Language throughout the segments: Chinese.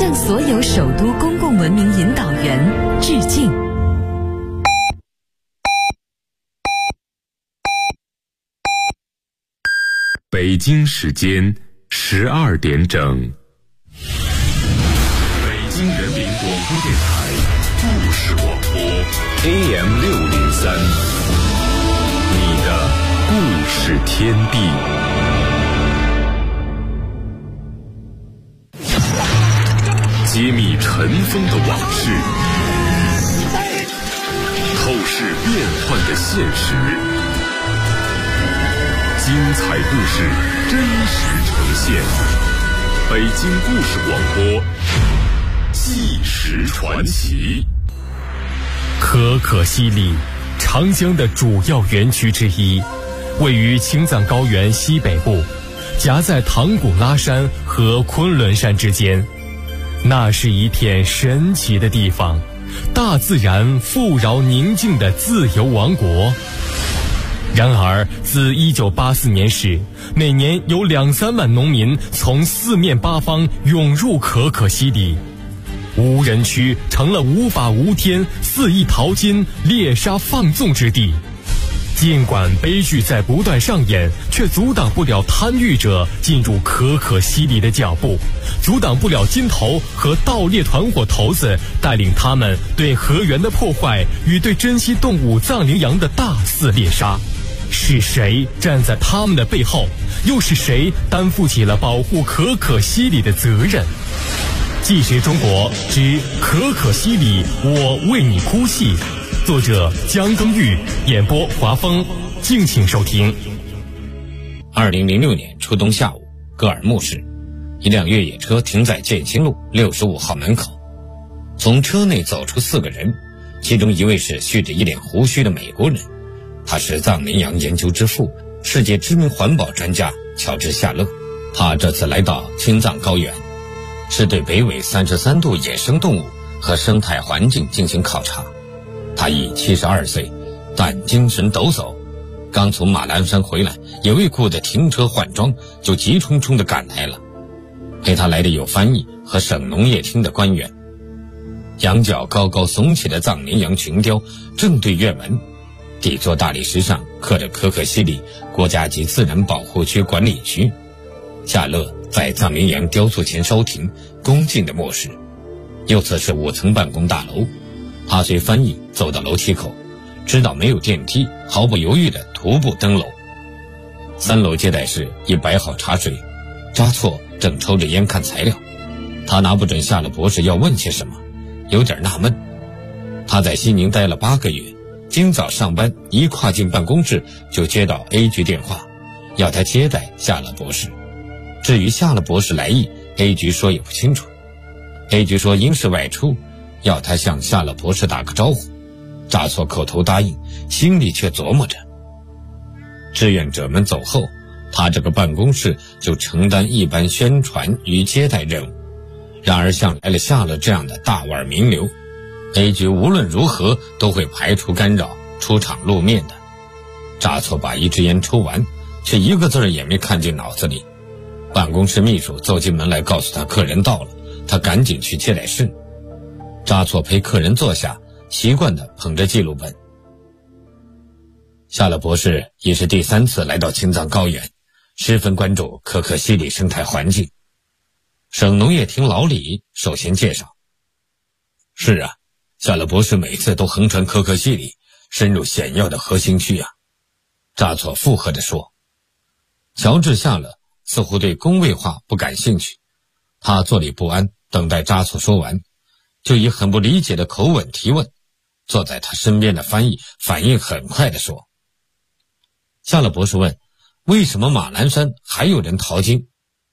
向所有首都公共文明引导员致敬。 北京时间12点整，北京人民广播电台故事广播 AM603，你的故事天地。揭秘尘封的往事，透视变幻的现实，精彩故事真实呈现。北京故事广播，纪实传奇。 可可西里，长江的主要源区之一，位于青藏高原西北部，夹在唐古拉山和昆仑山之间。那是一片神奇的地方，大自然富饶宁静的自由王国。然而自1984年时，每年有2-3万农民从四面八方涌入可可西里，无人区成了无法无天、肆意淘金、猎杀放纵之地。尽管悲剧在不断上演，却阻挡不了贪欲者进入可可西里的脚步，阻挡不了金头和盗猎团伙头子带领他们对河源的破坏与对珍稀动物藏羚羊的大肆猎杀。是谁站在他们的背后？又是谁担负起了保护可可西里的责任？纪实中国之可可西里，我为你哭泣。作者江耕玉，演播华峰，敬请收听。 2006年初冬下午，格尔木市，一辆越野车停在建新路65号门口，从车内走出4个人，其中一位是蓄着一脸胡须的美国人，他是藏羚羊研究之父、世界知名环保专家乔治·夏勒。他这次来到青藏高原，是对北纬33度野生动物和生态环境进行考察。他已72岁，但精神抖擞。刚从马栏山回来，也未顾得停车换装，就急冲冲地赶来了。陪他来的有翻译和省农业厅的官员。羊角高高耸起的藏羚羊群雕正对院门，底座大理石上刻着可可西里国家级自然保护区管理局。夏勒在藏羚羊雕塑前稍停，恭敬地默视。右侧是5层办公大楼，他随翻译走到楼梯口，知道没有电梯，毫不犹豫地徒步登楼。3楼接待室已摆好茶水，扎措正抽着烟看材料。他拿不准夏勒博士要问些什么，有点纳闷。他在西宁待了8个月，今早上班一跨进办公室就接到 A 局电话，要他接待夏勒博士。至于夏勒博士来意， A 局说也不清楚。A 局说因事外出，要他向夏勒博士打个招呼。扎措口头答应，心里却琢磨着，志愿者们走后，他这个办公室就承担一般宣传与接待任务。然而像来了夏勒这样的大腕名流， A 局无论如何都会排除干扰，出场露面的。扎措把一支烟抽完，却一个字儿也没看进脑子里。办公室秘书走进门来告诉他客人到了，他赶紧去接待室。扎措陪客人坐下，习惯地捧着记录本。夏勒博士已是第3次来到青藏高原，十分关注可可西里生态环境。省农业厅老李首先介绍。是啊，夏勒博士每次都横穿可可西里，深入险要的核心区啊。扎措附和地说。乔治·夏勒似乎对工位化不感兴趣，他坐立不安，等待扎措说完，就以很不理解的口吻提问。坐在他身边的翻译反应很快地说。夏勒博士问，为什么马栏山还有人淘金？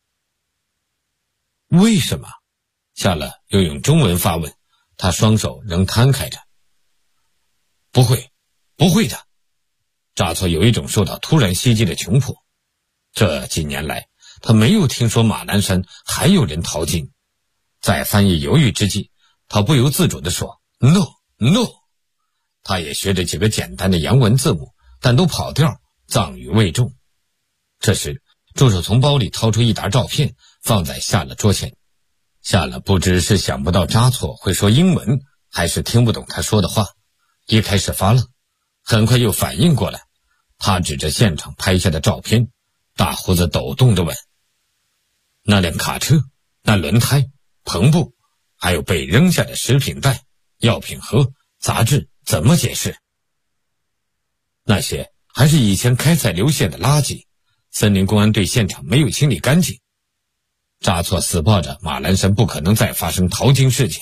为什么？夏勒又用中文发问，他双手仍摊开着。不会的。扎措有一种受到突然袭击的窘迫。这几年来，他没有听说马栏山还有人淘金。在翻译犹豫之际，他不由自主地说 No。 他也学着几个简单的洋文字母，但都跑调，藏语未中。这时助手从包里掏出一沓照片，放在夏勒桌前。 夏勒不知是想不到扎错会说英文，还是听不懂他说的话，一开始发愣，很快又反应过来。他指着现场拍下的照片，大胡子抖动着问：那辆卡车，那轮胎，篷布，还有被扔下的食品袋、药品盒、杂志，怎么解释？那些还是以前开采留下的垃圾，森林公安对现场没有清理干净。扎错死抱着马栏山不可能再发生淘金事件。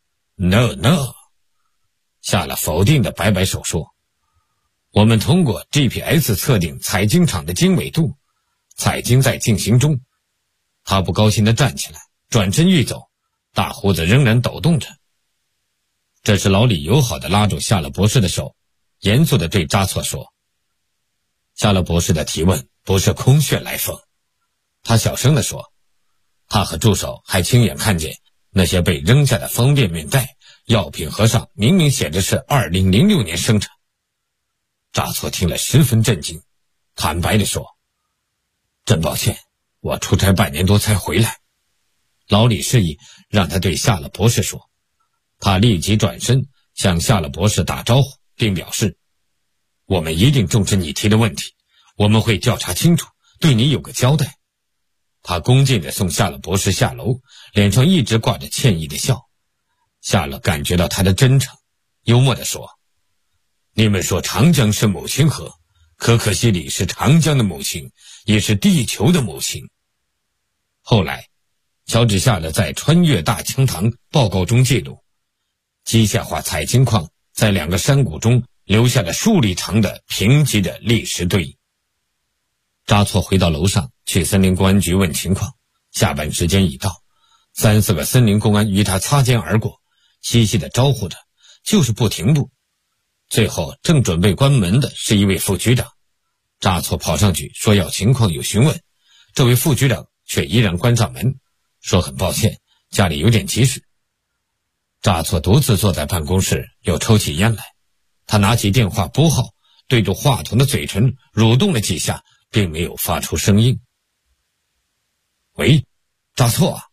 No， 夏勒否定地摆摆手说，我们通过 GPS 测定采金场的经纬度，采金在进行中。他不高兴地站起来，转身欲走，大胡子仍然抖动着。这时老李友好地拉住夏勒博士的手，严肃地对扎错说。夏勒博士的提问不是空穴来风，他小声地说，他和助手还亲眼看见那些被扔下的方便面袋、药品盒上明明写着是2006年生产。扎错听了十分震惊，坦白地说，真抱歉，我出差半年多才回来。老李示意让他对夏勒博士说，他立即转身向夏勒博士打招呼，并表示，我们一定重视你提的问题，我们会调查清楚，对你有个交代。他恭敬地送夏勒博士下楼，脸上一直挂着歉意的笑。夏勒感觉到他的真诚，幽默地说，你们说长江是母亲河，可可西里是长江的母亲，也是地球的母亲。后来乔治夏勒在穿越大羌塘报告中记录，机械化采金矿在2个山谷中留下了数里长的贫瘠的砾石堆。扎错回到楼上去森林公安局问情况，下班时间已到，3、4个森林公安与他擦肩而过，嘻嘻地招呼着，就是不停步。最后正准备关门的是一位副局长，扎错跑上去说要情况有询问，这位副局长却依然关上门，说很抱歉，家里有点急事。扎错独自坐在办公室，又抽起烟来，他拿起电话拨号，对着话筒的嘴唇蠕动了几下，并没有发出声音。喂，扎错啊？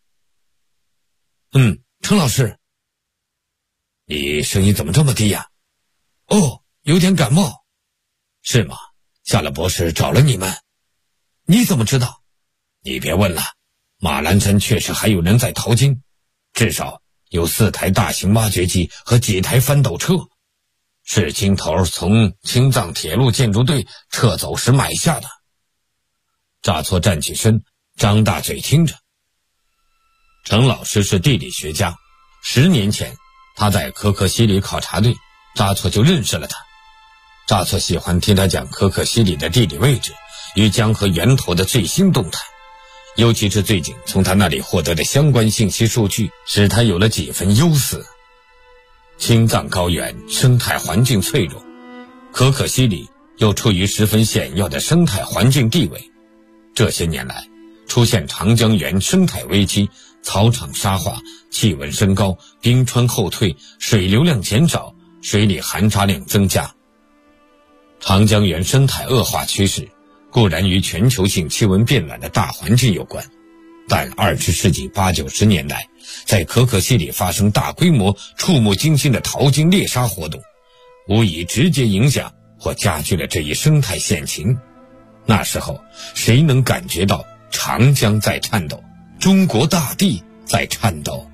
程老师。你声音怎么这么低呀？哦，有点感冒。是吗？夏勒博士找了你们？你怎么知道？你别问了，马栏山确实还有人在淘金，至少有4台大型挖掘机和几台翻斗车，是金头从青藏铁路建筑队撤走时买下的。扎错站起身，张大嘴听着。程老师是地理学家，10年前他在可可西里考察队，扎错就认识了他。扎错喜欢听他讲可可西里的地理位置与江河源头的最新动态，尤其是最近从他那里获得的相关信息数据，使他有了几分忧思。青藏高原生态环境脆弱，可可西里又处于十分险要的生态环境地位。这些年来出现长江源生态危机，草场沙化，气温升高，冰川后退，水流量减少，水里含沙量增加。长江源生态恶化趋势固然与全球性气温变暖的大环境有关，但20世纪80、90年代在可可西里发生大规模触目惊心的淘金猎杀活动，无疑直接影响或加剧了这一生态险情。那时候谁能感觉到长江在颤抖，中国大地在颤抖？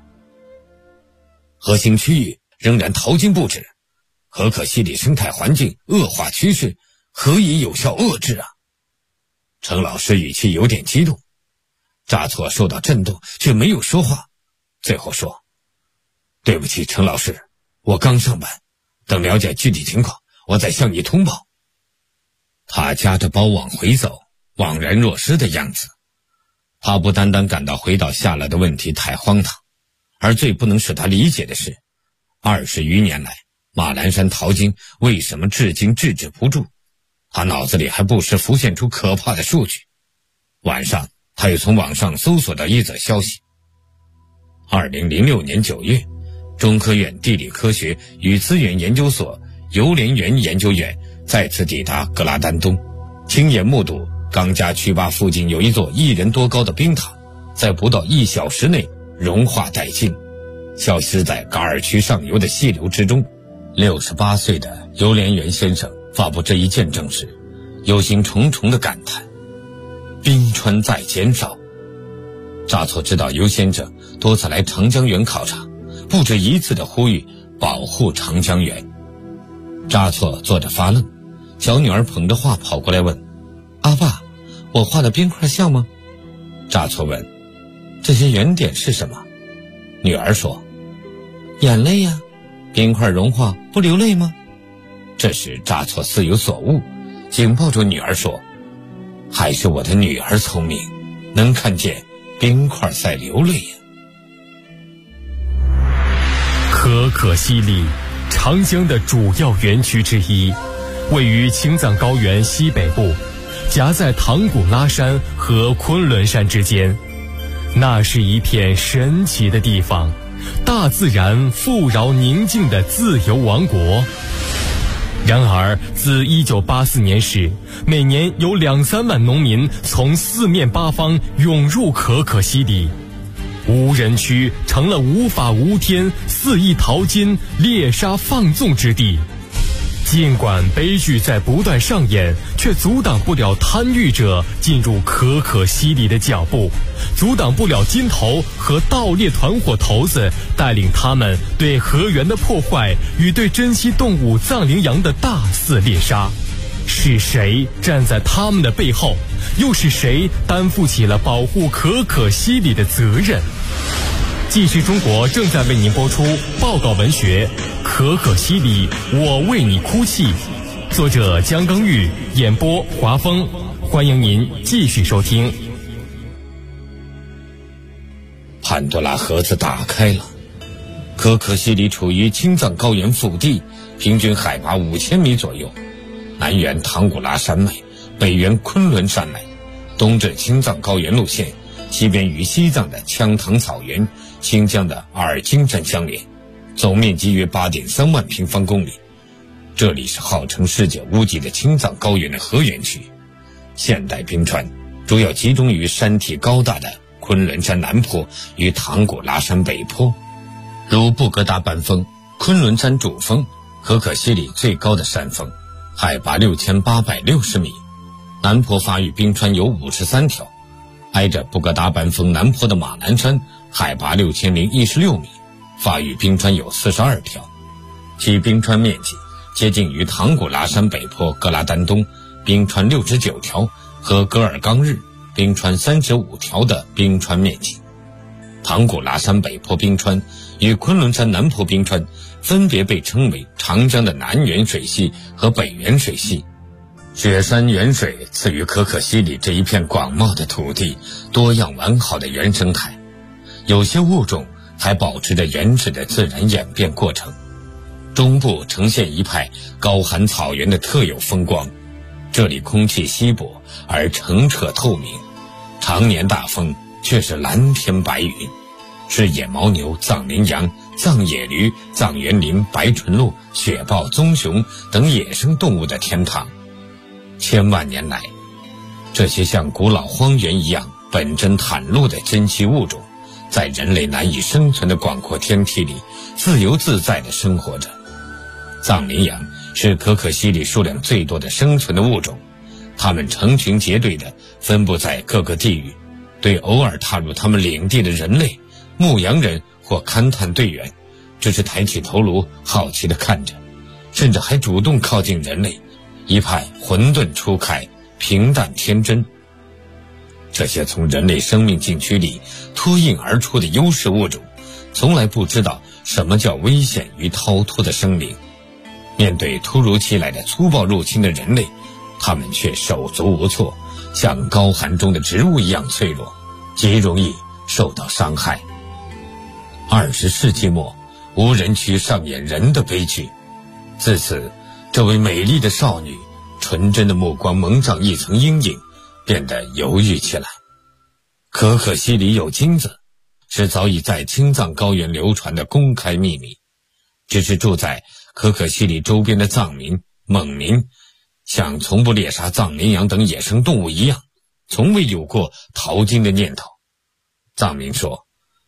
核心区域仍然淘金不止，可可西里生态环境恶化趋势何以有效遏制啊？程老师语气有点激动。扎错受到震动却没有说话，最后说，对不起程老师，我刚上班，等了解具体情况我再向你通报。他夹着包往回走，惘然若失的样子。他不单单感到回到夏勒的问题太荒唐，而最不能使他理解的是，20余年来马栏山淘金为什么至今制止不住？他脑子里还不时浮现出可怕的数据。晚上他又从网上搜索到一则消息：2006年9月，中科院地理科学与资源研究所游莲园研究员再次抵达格拉丹东，亲眼目睹冈加曲巴附近有一座1人多高的冰塔，在不到1小时内融化殆尽，消失在噶尔区上游的溪流之中。68岁的尤连元先生发布这一见证时，忧心忡忡地感叹：冰川在减少。扎措知道尤先生多次来长江源考察，不止一次地呼吁保护长江源。扎措坐着发愣，小女儿捧着画跑过来问：阿爸，我画的冰块像吗？扎措问：这些圆点是什么？女儿说：眼泪呀，冰块融化不流泪吗？这时扎措似有所悟，紧抱住女儿说：还是我的女儿聪明，能看见冰块在流泪呀。 可可西里，长江的主要源区之一，位于青藏高原西北部，夹在唐古拉山和昆仑山之间。那是一片神奇的地方，大自然富饶宁静的自由王国。然而自1984年时，每年有2-3万农民从四面八方涌入可可西里，无人区成了无法无天、肆意淘金、猎杀放纵之地。尽管悲剧在不断上演，却阻挡不了贪欲者进入可可西里的脚步，阻挡不了金头和盗猎团伙头子带领他们对河源的破坏与对珍稀动物藏羚羊的大肆猎杀。是谁站在他们的背后？又是谁担负起了保护可可西里的责任？纪实中国正在为您播出报告文学《可可西里，我为你哭泣》，作者姜耕玉，演播华峰。欢迎您继续收听。 潘多拉盒子打开了。可可西里处于青藏高原腹地，平均海拔5000米左右，南缘唐古拉山脉，北缘昆仑山脉，东至青藏高原路线，西边与西藏的羌塘草原、新疆的阿尔金山相连，总面积约8.3万平方公里。这里是号称世界屋脊的青藏高原的河源区。现代冰川主要集中于山体高大的昆仑山南坡与唐古拉山北坡，如布格达班峰、昆仑山主峰，可可西里最高的山峰，海拔6860米。南坡发育冰川有53条，挨着布格达班峰南坡的马南山海拔6016米，发育冰川有42条，其冰川面积接近于唐古拉山北坡格拉丹东冰川69条和格尔冈日冰川35条的冰川面积。唐古拉山北坡冰川与昆仑山南坡冰川分别被称为长江的南源水系和北源水系。雪山原水赐予可可西里这一片广袤的土地多样完好的原生态，有些物种还保持着原始的自然演变过程。中部呈现一派高寒草原的特有风光，这里空气稀薄而澄澈透明，常年大风却是蓝天白云，是野牦牛、藏羚羊、藏野驴、藏原羚、白唇鹿、雪豹、棕熊等野生动物的天堂。千万年来，这些像古老荒原一样本真袒露的珍稀物种，在人类难以生存的广阔天地里自由自在地生活着。藏羚羊是可可西里数量最多的生存的物种，它们成群结队地分布在各个地域，对偶尔踏入它们领地的人类、牧羊人或勘探队员，只是抬起头颅好奇地看着，甚至还主动靠近人类，一派混沌初开，平淡天真。这些从人类生命禁区里脱颖而出的优势物种，从来不知道什么叫危险与逃脱的生灵。面对突如其来的粗暴入侵的人类，他们却手足无措，像高寒中的植物一样脆弱，极容易受到伤害。20世纪末，无人区上演人的悲剧。自此，这位美丽的少女纯真的目光蒙上一层阴影，变得犹豫起来。可可西里有金子，是早已在青藏高原流传的公开秘密，只是住在可可西里周边的藏民、蒙民，像从不猎杀藏羚羊等野生动物一样，从未有过淘金的念头。藏民说，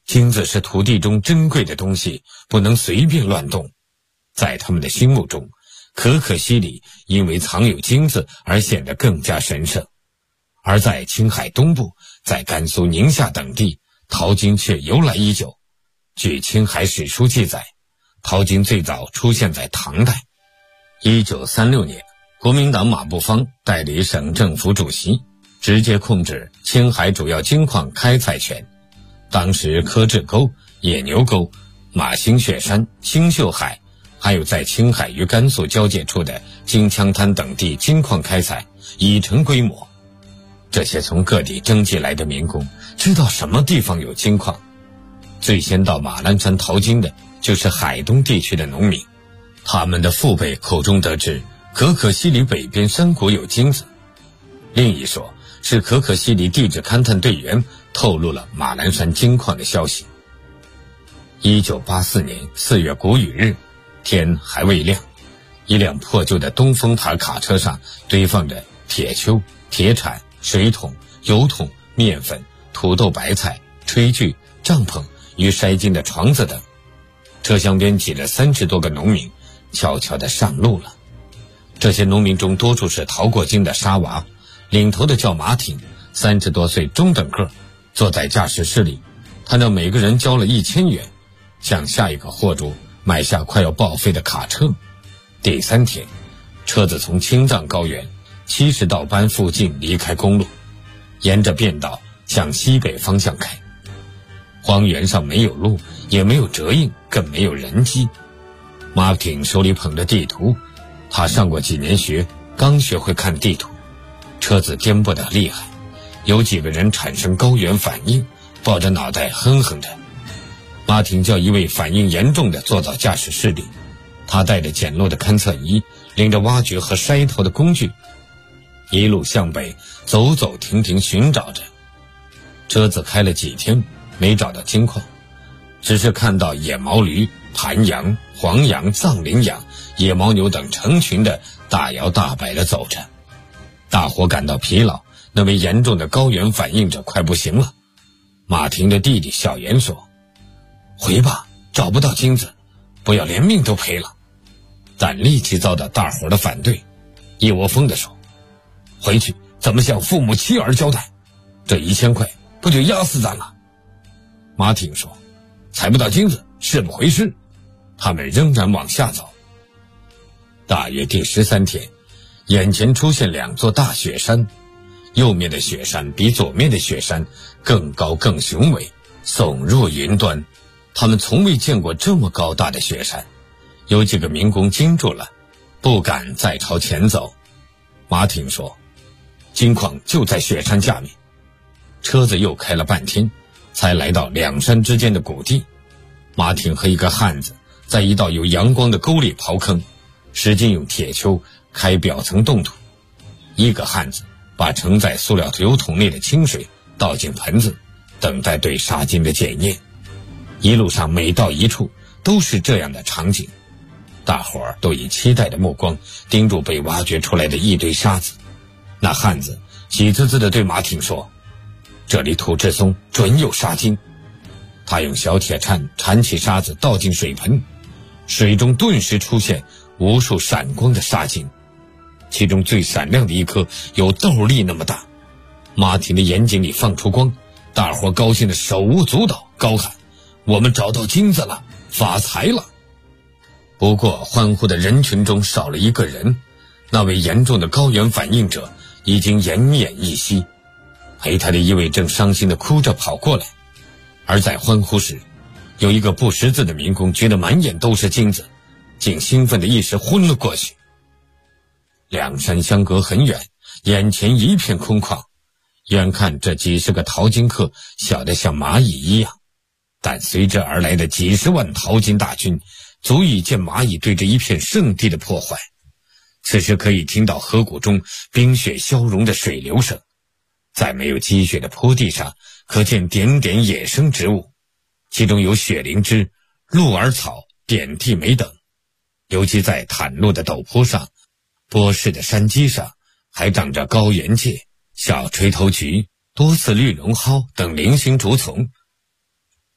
金子是土地中珍贵的东西，不能随便乱动。在他们的心目中，可可西里因为藏有金子而显得更加神圣。而在青海东部，在甘肃、宁夏等地，淘金却由来已久。据青海史书记载，淘金最早出现在唐代。1936年，国民党马步芳代理省政府主席，直接控制青海主要金矿开采权。当时柯志沟、野牛沟、马星雪山、星宿海，还有在青海与甘肃交界处的金枪滩等地金矿开采已成规模。这些从各地征集来的民工知道什么地方有金矿，最先到马栏山淘金的就是海东地区的农民。他们的父辈口中得知可可西里北边山谷有金子，另一说是可可西里地质勘探队员透露了马栏山金矿的消息。1984年4月谷雨日，天还未亮，一辆破旧的东风塔卡车上堆放着铁锹、铁铲、水桶、油桶、面粉、土豆、白菜、炊具、帐篷与筛金的床子等。车厢边挤了30多个农民，悄悄地上路了。这些农民中多数是淘过金的沙娃，领头的叫马挺，30多岁中等个，坐在驾驶室里，他让每个人交了1000元，向下一个货主买下快要报废的卡车。第3天，车子从青藏高原70道班附近离开公路，沿着便道向西北方向开。荒原上没有路，也没有辙印，更没有人迹。马挺手里捧着地图，他上过几年学，刚学会看地图。车子颠簸得厉害，有几个人产生高原反应，抱着脑袋哼哼着。马挺叫一位反应严重的坐到驾驶室里，他带着简陋的勘测仪，领着挖掘和筛头的工具，一路向北走走停停寻找着。车子开了几天没找到金矿，只是看到野毛驴、盘羊、黄羊、藏羚羊、野牦牛等成群的大摇大摆地走着。大伙感到疲劳，那位严重的高原反应者快不行了。马挺的弟弟小严说：“回吧，找不到金子，不要连命都赔了。”但立即遭到大伙的反对，一窝蜂地说：“回去怎么向父母妻儿交代？这1000块不就压死咱了？”马挺说：“采不到金子，事不回事。”他们仍然往下走。大约第13天，眼前出现2座大雪山，右面的雪山比左面的雪山更高更雄伟，耸入云端。他们从未见过这么高大的雪山，有几个民工惊住了，不敢再朝前走。马挺说：“金矿就在雪山下面。”车子又开了半天，才来到2山之间的谷地。马挺和一个汉子在一道有阳光的沟里刨坑，使劲用铁锹开表层冻土。一个汉子把盛在塑料油桶内的清水倒进盆子，等待对沙金的检验。一路上每到一处都是这样的场景，大伙儿都以期待的目光盯住被挖掘出来的一堆沙子。那汉子喜滋滋地对马挺说：“这里土质松，准有沙金。”他用小铁铲铲起沙子倒进水盆，水中顿时出现无数闪光的沙金，其中最闪亮的一颗有豆粒那么大。马挺的眼睛里放出光，大伙高兴的手舞足蹈，高喊：“我们找到金子了，发财了！”不过欢呼的人群中少了一个人，那位严重的高原反应者已经奄奄一息。陪他的一位正伤心地哭着跑过来，而在欢呼时，有一个不识字的民工觉得满眼都是金子，竟兴奋的一时昏了过去。2山相隔很远，眼前一片空旷，远看这几十个淘金客小得像蚂蚁一样，但随之而来的几十万淘金大军足以见蚂蚁对这一片圣地的破坏。此时可以听到河谷中冰雪消融的水流声，在没有积雪的坡地上可见点点野生植物，其中有雪灵芝、鹿耳草、点地梅等。尤其在袒露的陡坡上，波式的山基上还长着高原芥、小垂头菊、多刺绿绒蒿等零星竹丛。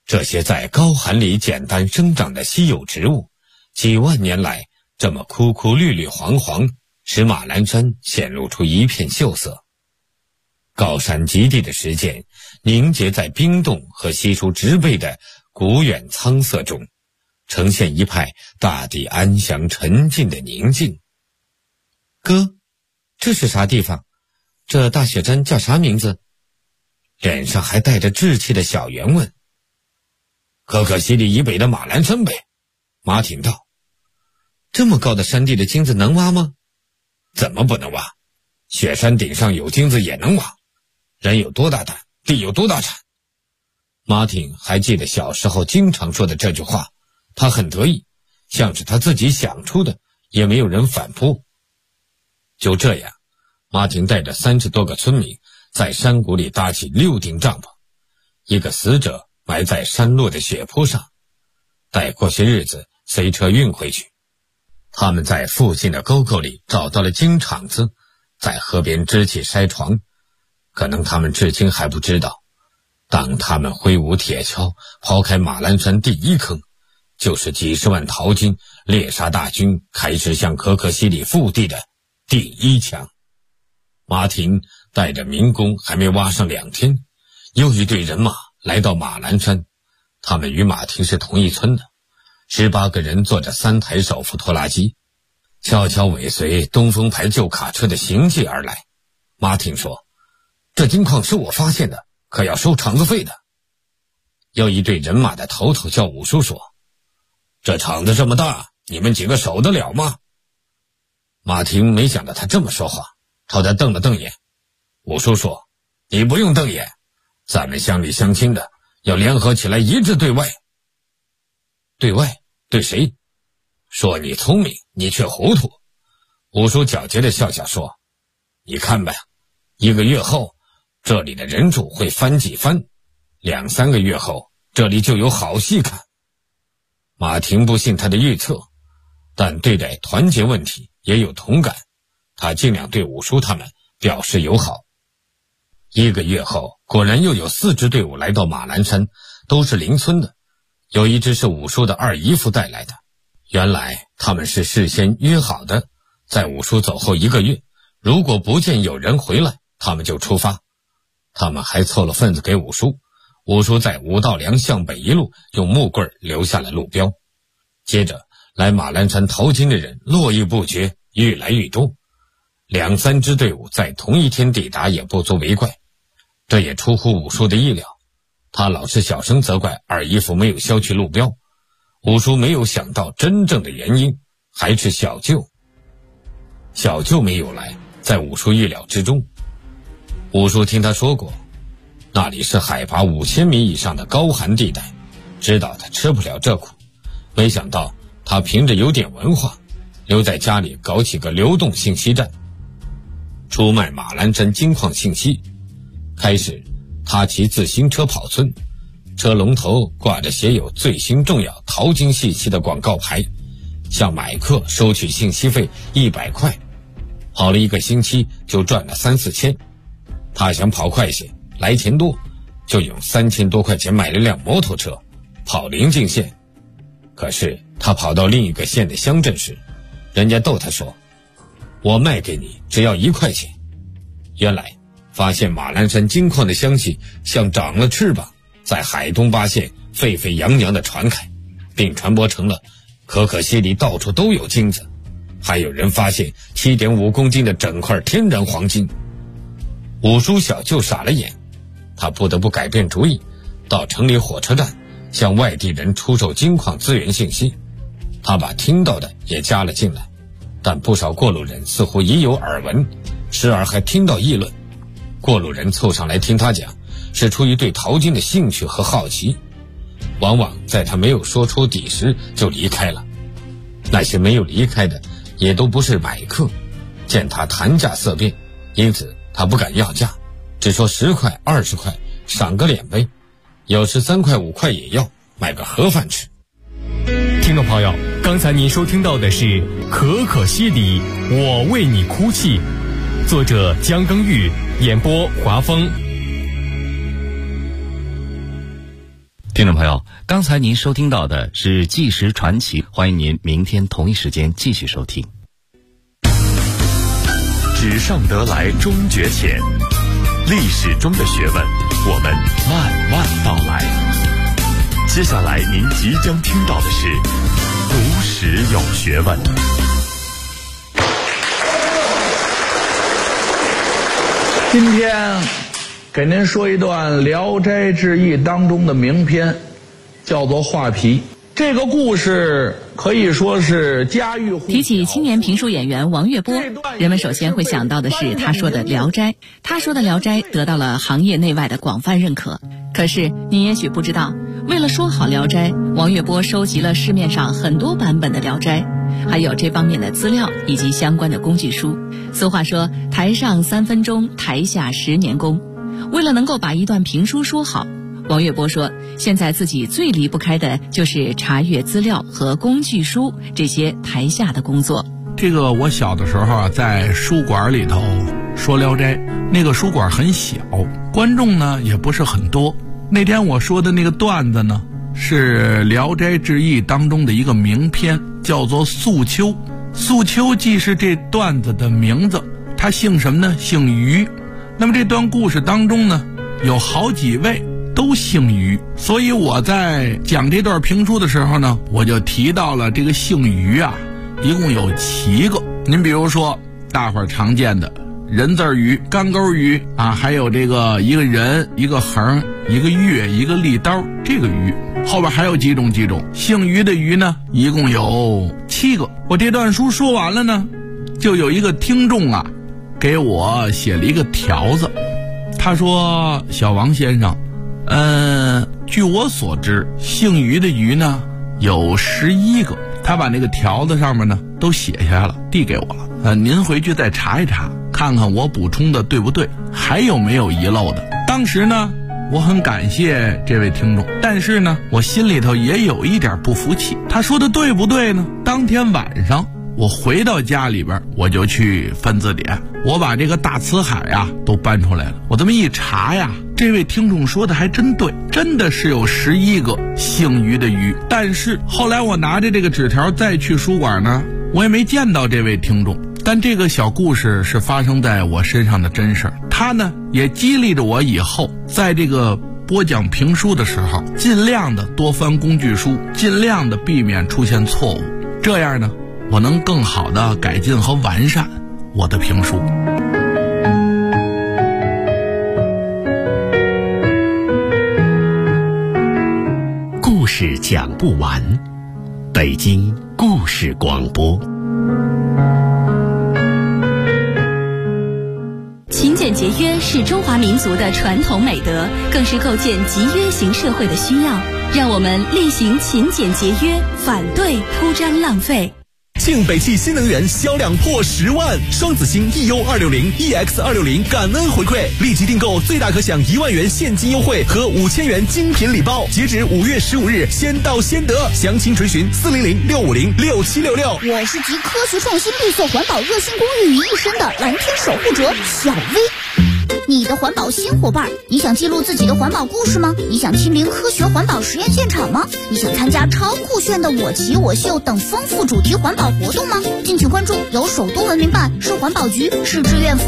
这些在高寒里简单生长的稀有植物，几万年来这么枯枯绿绿黄黄，使马栏山显露出一片秀色。高山极地的时间凝结在冰冻和稀疏植被的古远苍色中，呈现一派大地安详沉静的宁静。哥，这是啥地方？这大雪山叫啥名字？脸上还带着稚气的小圆问。可可西里以北的马栏山呗，马挺道。这么高的山地的金子能挖吗？怎么不能挖？雪山顶上有金子也能挖，人有多大胆，地有多大产。马挺还记得小时候经常说的这句话，他很得意，像是他自己想出的，也没有人反驳。就这样，马挺带着30多个村民在山谷里搭起6顶帐篷，一个死者埋在山落的雪坡上，待过些日子随车运回去。他们在附近的沟沟里找到了金场子，在河边支起筛床。可能他们至今还不知道，当他们挥舞铁锹刨开马栏山第一坑，就是几十万淘金猎杀大军开始向可可西里腹地的第一枪。马挺带着民工还没挖上2天，又一队人马来到马栏山。他们与马挺是同一村的，18个人坐着3台手扶拖拉机，悄悄尾随东风牌旧卡车的行迹而来。马挺说，这金矿是我发现的，可要收厂子费的。有一队人马的头头叫武叔说，这厂子这么大，你们几个守得了吗？马挺没想到他这么说话，朝他瞪了瞪眼。武叔说，你不用瞪眼，咱们乡里乡亲的要联合起来一致对外。对外？对谁？说你聪明，你却糊涂。武叔皎洁地笑笑说，你看吧，1个月后这里的人数会翻几番，2、3个月后这里就有好戏看。马挺不信他的预测，但对待团结问题也有同感，他尽量对武叔他们表示友好。1个月后，果然又有4支队伍来到马栏山，都是邻村的，有一支是武叔的二姨夫带来的。原来他们是事先约好的，在武叔走后1个月，如果不见有人回来，他们就出发。他们还凑了份子给武叔，武叔在五道梁向北一路用木棍留下了路标。接着来马栏山淘金的人络绎不绝，愈来愈多，2、3支队伍在同一天抵达也不足为怪。这也出乎武叔的意料，他老是小声责怪二姨夫没有消去路标。武叔没有想到真正的原因还是小舅。小舅没有来，在武叔意料之中。武叔听他说过，那里是海拔5000米以上的高寒地带，知道他吃不了这苦。没想到他凭着有点文化，留在家里搞起个流动信息站，出卖马栏山金矿信息。开始他骑自行车跑村，车龙头挂着写有最新重要淘金信息的广告牌，向买客收取信息费100块，跑了1个星期就赚了3、4千。他想跑快些，来钱多，就用3000多块钱买了辆摩托车，跑临近县。可是他跑到另一个县的乡镇时，人家逗他说，我卖给你只要1块钱。原来发现马栏山金矿的香气像长了翅膀，在海东8县沸沸扬扬地传开，并传播成了可可西里到处都有金子，还有人发现7.5公斤的整块天然黄金。武叔小舅傻了眼，他不得不改变主意，到城里火车站向外地人出售金矿资源信息。他把听到的也加了进来，但不少过路人似乎已有耳闻，时而还听到议论。过路人凑上来听他讲，是出于对淘金的兴趣和好奇，往往在他没有说出底时就离开了。那些没有离开的也都不是买客，见他谈价色变，因此他不敢要价，只说10块、20块，赏个脸呗，有时3块、5块也要，买个盒饭吃。 听众朋友，刚才您收听到的是《可可西里，我为你哭泣》，作者江耕玉，演播华峰。 听众朋友，刚才您收听到的是《纪实传奇》，欢迎您明天同一时间继续收听。 纸上得来终觉浅，历史中的学问，我们慢慢道来。接下来您即将听到的是读史有学问。 今天给您说一段《聊斋志异》当中的名篇，叫做《画皮》。这个故事可以说是家喻户晓。 提起青年评书演员王月波，人们首先会想到的是他说的《聊斋》。他说的《聊斋》得到了行业内外的广泛认可。可是你也许不知道，为了说好《聊斋》，王月波收集了市面上很多版本的《聊斋》，还有这方面的资料以及相关的工具书。俗话说，台上3分钟，台下10年功。为了能够把一段评书说好，王月波说，现在自己最离不开的就是查阅资料和工具书这些台下的工作。 这个我小的时候啊，在书馆里头说《聊斋》，那个书馆很小，观众呢也不是很多。那天我说的那个段子呢，是《聊斋志异》当中的一个名篇，叫做《素秋》。素秋既是这段子的名字，他姓什么呢？姓于。那么这段故事当中呢，有好几位都姓于，所以我在讲这段评书的时候呢，我就提到了这个姓于啊，一共有7个。您比如说大伙儿常见的人字鱼、干钩鱼啊，还有这个一个人、一个横、一个月、一个利刀，这个鱼后边还有几种。姓于的鱼呢，一共有7个。我这段书说完了呢，就有一个听众啊给我写了一个条子，他说：小王先生，据我所知，姓于的于呢有11个。他把那个条子上面呢都写下来了，递给我了。您回去再查一查，看看我补充的对不对，还有没有遗漏的。当时呢，我很感谢这位听众，但是呢，我心里头也有一点不服气。他说的对不对呢？当天晚上我回到家里边，我就去翻字典，我把这个大辞海啊都搬出来了。我这么一查呀，这位听众说的还真对，真的是有11个姓于的于。但是后来我拿着这个纸条再去书馆呢，我也没见到这位听众。但这个小故事是发生在我身上的真事儿，它呢也激励着我以后在这个播讲评书的时候，尽量的多翻工具书，尽量的避免出现错误，这样呢我能更好的改进和完善我的评书。 故事讲不完，北京故事广播。 勤俭节约是中华民族的传统美德，更是构建集约型社会的需要。让我们厉行勤俭节约，反对铺张浪费。 庆北汽新能源销量破10万，双子星 EU260、EX260 感恩回馈，立即订购最大可享1万元现金优惠和5000元精品礼包，截止5月15日，先到先得。详情垂询400-650-6766。 我是集科学创新、绿色环保、热心公益于一身的蓝天守护者小薇。你的环保新伙伴，你想记录自己的环保故事吗？你想亲临科学环保实验现场吗？你想参加超酷炫的我骑我秀等丰富主题环保活动吗？敬请关注由首都文明办、市环保局、市志愿